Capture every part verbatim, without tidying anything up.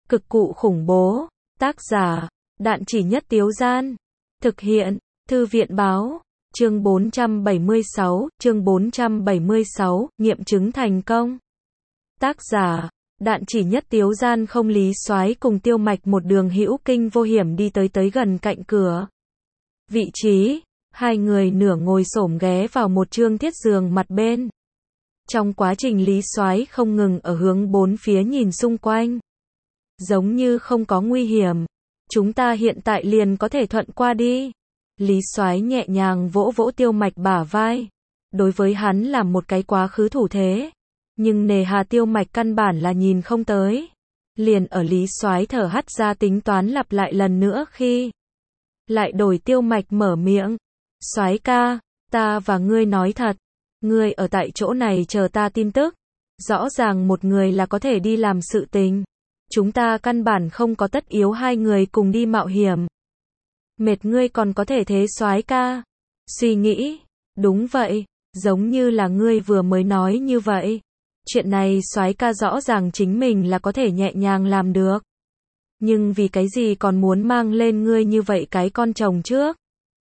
Cực cụ khủng bố. Tác giả, Đạn Chỉ Nhất Tiếu Gian. Thực hiện, Thư viện Báo. Chương bốn trăm bảy mươi sáu, chương bốn trăm bảy mươi sáu, nghiệm chứng thành công. Tác giả, Đạn Chỉ Nhất Tiếu Gian. Không, Lý Soái cùng Tiêu Mạch một đường hữu kinh vô hiểm đi tới tới gần cạnh cửa. Vị trí, hai người nửa ngồi xổm ghé vào một trương thiết giường mặt bên. Trong quá trình Lý Soái không ngừng ở hướng bốn phía nhìn xung quanh. Giống như không có nguy hiểm. Chúng ta hiện tại liền có thể thuận qua đi. Lý Soái nhẹ nhàng vỗ vỗ Tiêu Mạch bả vai. Đối với hắn là một cái quá khứ thủ thế. Nhưng nề hà Tiêu Mạch căn bản là nhìn không tới. Liền ở Lý Soái thở hắt ra tính toán lặp lại lần nữa khi lại đổi Tiêu Mạch mở miệng. Soái ca, ta và ngươi nói thật. Ngươi ở tại chỗ này chờ ta tin tức. Rõ ràng một người là có thể đi làm sự tình. Chúng ta căn bản không có tất yếu hai người cùng đi mạo hiểm. Mệt ngươi còn có thể thế soái ca. Suy nghĩ, đúng vậy, giống như là ngươi vừa mới nói như vậy. Chuyện này soái ca rõ ràng chính mình là có thể nhẹ nhàng làm được. Nhưng vì cái gì còn muốn mang lên ngươi như vậy cái con chồng trước?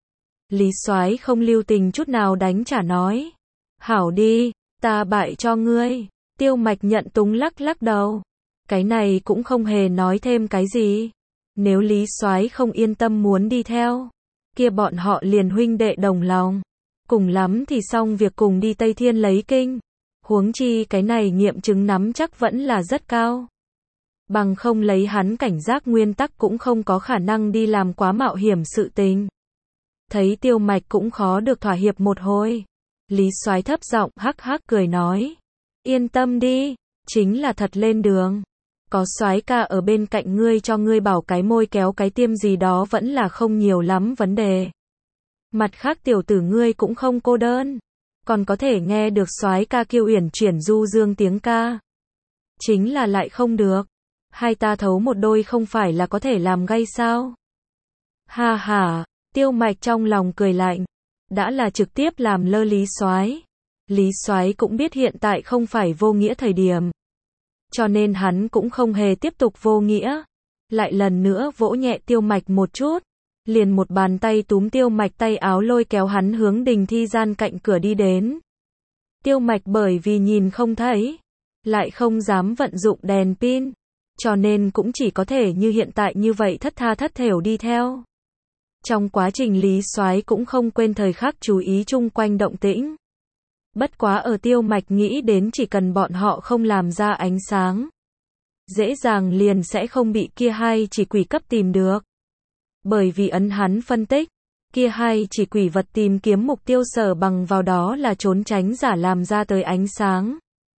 Lý Soái không lưu tình chút nào đánh trả nói. Hảo đi, ta bại cho ngươi. Tiêu Mạch nhận túng lắc lắc đầu. Cái này cũng không hề nói thêm cái gì. Nếu Lý Soái không yên tâm muốn đi theo, kia bọn họ liền huynh đệ đồng lòng. Cùng lắm thì xong việc cùng đi Tây Thiên lấy kinh. Huống chi cái này nghiệm chứng nắm chắc vẫn là rất cao. Bằng không lấy hắn cảnh giác nguyên tắc cũng không có khả năng đi làm quá mạo hiểm sự tình. Thấy Tiêu Mạch cũng khó được thỏa hiệp một hồi. Lý Soái thấp giọng hắc hắc cười nói. Yên tâm đi, chính là thật lên đường. Có soái ca ở bên cạnh ngươi cho ngươi bảo cái môi kéo cái tiêm gì đó vẫn là không nhiều lắm vấn đề. Mặt khác tiểu tử ngươi cũng không cô đơn. Còn có thể nghe được soái ca kêu uyển chuyển du dương tiếng ca. Chính là lại không được. Hai ta thấu một đôi không phải là có thể làm gay sao? Ha ha, Tiêu Mạch trong lòng cười lạnh. Đã là trực tiếp làm lơ Lý Soái. Lý Soái cũng biết hiện tại không phải vô nghĩa thời điểm. Cho nên hắn cũng không hề tiếp tục vô nghĩa. Lại lần nữa vỗ nhẹ Tiêu Mạch một chút. Liền một bàn tay túm Tiêu Mạch tay áo lôi kéo hắn hướng đình thi gian cạnh cửa đi đến. Tiêu Mạch bởi vì nhìn không thấy. Lại không dám vận dụng đèn pin. Cho nên cũng chỉ có thể như hiện tại như vậy thất tha thất thểu đi theo. Trong quá trình Lý Soái cũng không quên thời khắc chú ý chung quanh động tĩnh. Bất quá ở Tiêu Mạch nghĩ đến chỉ cần bọn họ không làm ra ánh sáng. Dễ dàng liền sẽ không bị kia hai chỉ quỷ cấp tìm được. Bởi vì ấn hắn phân tích, kia hai chỉ quỷ vật tìm kiếm mục tiêu sở bằng vào đó là trốn tránh giả làm ra tới ánh sáng.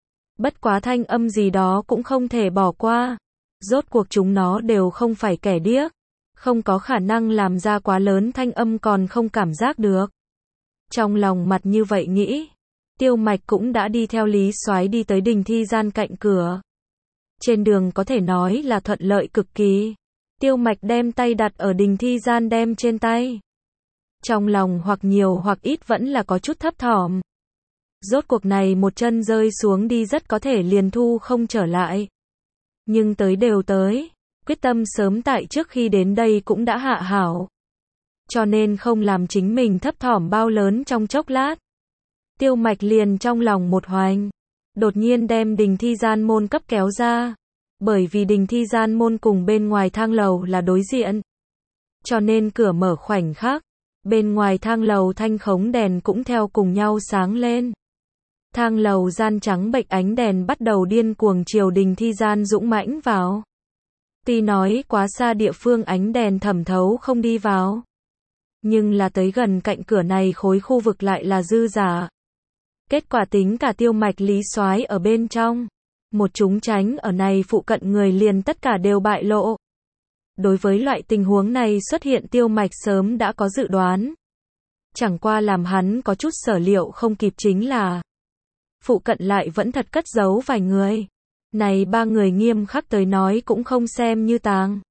Bất quá thanh âm gì đó cũng không thể bỏ qua. Rốt cuộc chúng nó đều không phải kẻ điếc. Không có khả năng làm ra quá lớn thanh âm còn không cảm giác được. Trong lòng mặt như vậy nghĩ. Tiêu Mạch cũng đã đi theo Lý Soái đi tới đình thi gian cạnh cửa. Trên đường có thể nói là thuận lợi cực kỳ. Tiêu Mạch đem tay đặt ở đình thi gian đem trên tay. Trong lòng hoặc nhiều hoặc ít vẫn là có chút thấp thỏm. Rốt cuộc này một chân rơi xuống đi rất có thể liền thu không trở lại. Nhưng tới đều tới. Quyết tâm sớm tại trước khi đến đây cũng đã hạ hảo. Cho nên không làm chính mình thấp thỏm bao lớn trong chốc lát. Tiêu Mạch liền trong lòng một hoành. Đột nhiên đem đình thi gian môn cấp kéo ra. Bởi vì đình thi gian môn cùng bên ngoài thang lầu là đối diện. Cho nên cửa mở khoảnh khắc. Bên ngoài thang lầu thanh khống đèn cũng theo cùng nhau sáng lên. Thang lầu gian trắng bệch ánh đèn bắt đầu điên cuồng chiều đình thi gian dũng mãnh vào. Tuy nói quá xa địa phương ánh đèn thẩm thấu không đi vào. Nhưng là tới gần cạnh cửa này khối khu vực lại là dư giả. Kết quả tính cả Tiêu Mạch Lý Soái ở bên trong. Một chúng tránh ở này phụ cận người liền tất cả đều bại lộ. Đối với loại tình huống này xuất hiện Tiêu Mạch sớm đã có dự đoán. Chẳng qua làm hắn có chút sở liệu không kịp chính là. Phụ cận lại vẫn thật cất giấu vài người. Này ba người nghiêm khắc tới nói cũng không xem như tàng.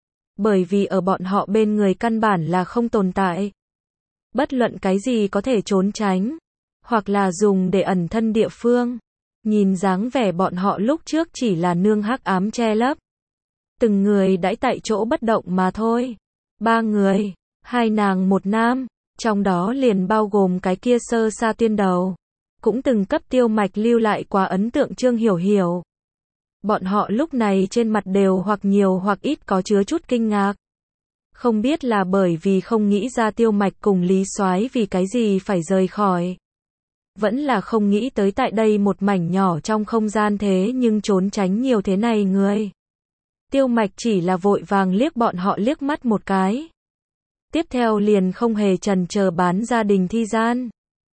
Bởi vì ở bọn họ bên người căn bản là không tồn tại. Bất luận cái gì có thể trốn tránh. Hoặc là dùng để ẩn thân địa phương. Nhìn dáng vẻ bọn họ lúc trước chỉ là nương hắc ám che lấp. Từng người đãi tại chỗ bất động mà thôi. Ba người, hai nàng một nam, trong đó liền bao gồm cái kia sơ sa tuyên đầu, cũng từng cấp Tiêu Mạch lưu lại quá ấn tượng Trương Hiểu Hiểu. Bọn họ lúc này trên mặt đều hoặc nhiều hoặc ít có chứa chút kinh ngạc. Không biết là bởi vì không nghĩ ra Tiêu Mạch cùng Lý Soái vì cái gì phải rời khỏi. Vẫn là không nghĩ tới tại đây một mảnh nhỏ trong không gian thế nhưng trốn tránh nhiều thế này người. Tiêu Mạch chỉ là vội vàng liếc bọn họ liếc mắt một cái. Tiếp theo liền không hề chần chờ bán gia đình thi gian.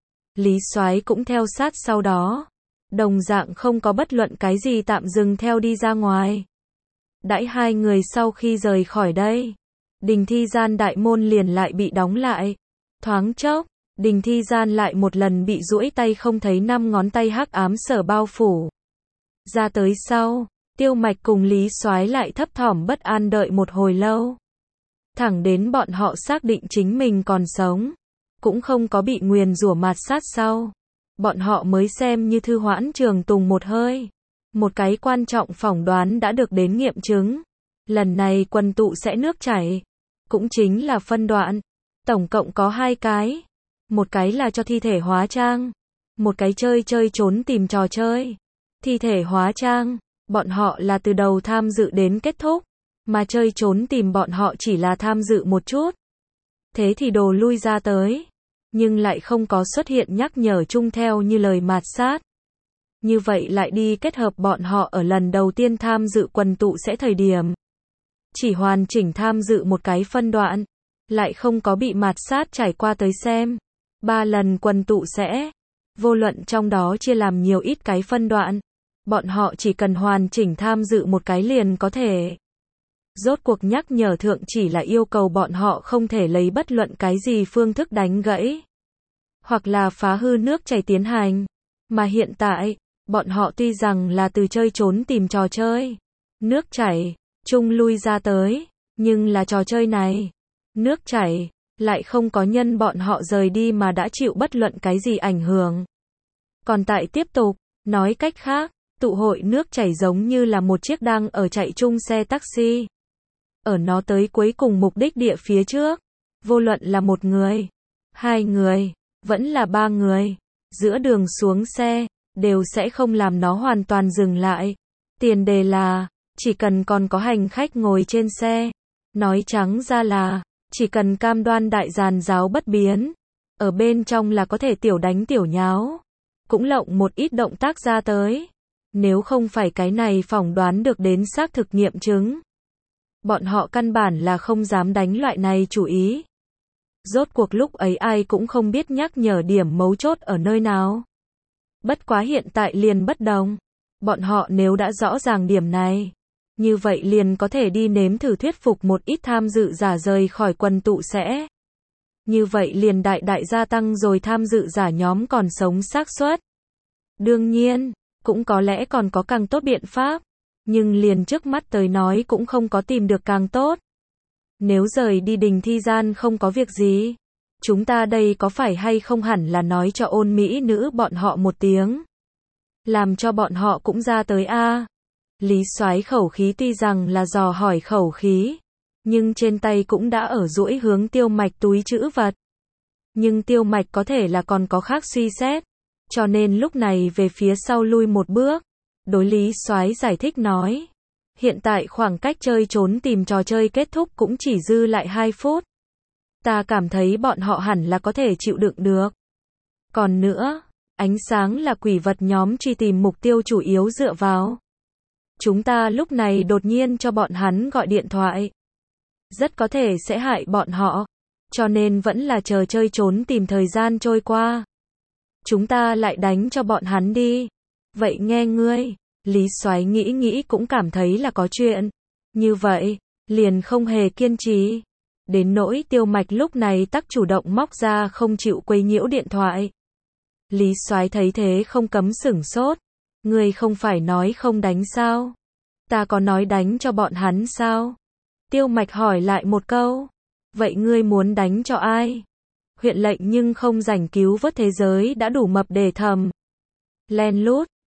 Lý Soái cũng theo sát sau đó. Đồng dạng không có bất luận cái gì tạm dừng theo đi ra ngoài. Đãi hai người sau khi rời khỏi đây, đình thi gian đại môn liền lại bị đóng lại. Thoáng chốc, đình thi gian lại một lần bị duỗi tay không thấy năm ngón tay hắc ám sở bao phủ. Ra tới sau, Tiêu Mạch cùng Lý Soái lại thấp thỏm bất an đợi một hồi lâu. Thẳng đến bọn họ xác định chính mình còn sống, cũng không có bị nguyền rủa mạt sát sau. Bọn họ mới xem như thư hoãn trường tùng một hơi. Một cái quan trọng phỏng đoán đã được đến nghiệm chứng. Lần này quần tụ sẽ nước chảy. Cũng chính là phân đoạn. Tổng cộng có hai cái. Một cái là cho thi thể hóa trang. Một cái chơi chơi trốn tìm trò chơi. Thi thể hóa trang, bọn họ là từ đầu tham dự đến kết thúc. Mà chơi trốn tìm bọn họ chỉ là tham dự một chút. Thế thì đồ lui ra tới. Nhưng lại không có xuất hiện nhắc nhở chung theo như lời mạt sát. Như vậy lại đi kết hợp bọn họ ở lần đầu tiên tham dự quần tụ sẽ thời điểm. Chỉ hoàn chỉnh tham dự một cái phân đoạn. Lại không có bị mạt sát trải qua tới xem. Ba lần quần tụ sẽ. Vô luận trong đó chia làm nhiều ít cái phân đoạn. Bọn họ chỉ cần hoàn chỉnh tham dự một cái liền có thể. Rốt cuộc nhắc nhở thượng chỉ là yêu cầu bọn họ không thể lấy bất luận cái gì phương thức đánh gãy. Hoặc là phá hư nước chảy tiến hành. Mà hiện tại, bọn họ tuy rằng là từ chơi trốn tìm trò chơi. Nước chảy, chung lui ra tới. Nhưng là trò chơi này. Nước chảy, lại không có nhân bọn họ rời đi mà đã chịu bất luận cái gì ảnh hưởng. Còn tại tiếp tục, nói cách khác, tụ hội nước chảy giống như là một chiếc đang ở chạy chung xe taxi. Ở nó tới cuối cùng mục đích địa phía trước, vô luận là một người, hai người, vẫn là ba người, giữa đường xuống xe, đều sẽ không làm nó hoàn toàn dừng lại. Tiền đề là, chỉ cần còn có hành khách ngồi trên xe. Nói trắng ra là, chỉ cần cam đoan đại giàn giáo bất biến. Ở bên trong là có thể tiểu đánh tiểu nháo. Cũng lộng một ít động tác ra tới. Nếu không phải cái này phỏng đoán được đến xác thực nghiệm chứng. Bọn họ căn bản là không dám đánh loại này chủ ý. Rốt cuộc lúc ấy ai cũng không biết nhắc nhở điểm mấu chốt ở nơi nào. Bất quá hiện tại liền bất đồng. Bọn họ nếu đã rõ ràng điểm này, như vậy liền có thể đi nếm thử thuyết phục một ít tham dự giả rời khỏi quần tụ sẽ. Như vậy liền đại đại gia tăng rồi tham dự giả nhóm còn sống xác suất. Đương nhiên, cũng có lẽ còn có càng tốt biện pháp. Nhưng liền trước mắt tới nói cũng không có tìm được càng tốt. Nếu rời đi đình thi gian không có việc gì, chúng ta đây có phải hay không hẳn là nói cho ôn mỹ nữ bọn họ một tiếng. Làm cho bọn họ cũng ra tới a. Lý Soái khẩu khí tuy rằng là dò hỏi khẩu khí, nhưng trên tay cũng đã ở duỗi hướng Tiêu Mạch túi trữ vật. Nhưng Tiêu Mạch có thể là còn có khác suy xét, cho nên lúc này về phía sau lui một bước. Đối Lý Soái giải thích nói, hiện tại khoảng cách chơi trốn tìm trò chơi kết thúc cũng chỉ dư lại hai phút. Ta cảm thấy bọn họ hẳn là có thể chịu đựng được. Còn nữa, ánh sáng là quỷ vật nhóm truy tìm mục tiêu chủ yếu dựa vào. Chúng ta lúc này đột nhiên cho bọn hắn gọi điện thoại. Rất có thể sẽ hại bọn họ. Cho nên vẫn là chờ chơi trốn tìm thời gian trôi qua. Chúng ta lại đánh cho bọn hắn đi. Vậy nghe ngươi, Lý Soái nghĩ nghĩ cũng cảm thấy là có chuyện. Như vậy, liền không hề kiên trì. Đến nỗi Tiêu Mạch lúc này tắc chủ động móc ra không chịu quấy nhiễu điện thoại. Lý Soái thấy thế không cấm sửng sốt. Ngươi không phải nói không đánh sao? Ta có nói đánh cho bọn hắn sao? Tiêu Mạch hỏi lại một câu. Vậy ngươi muốn đánh cho ai? Huyện lệnh nhưng không rảnh cứu vớt thế giới đã đủ mập để thầm. Len lút,